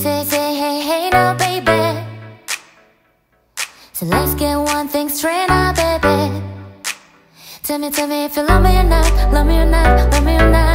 say, hey, hey now, baby. So let's get one thing straight now, baby. Tell me if you love me or not, love me or not, love me or not.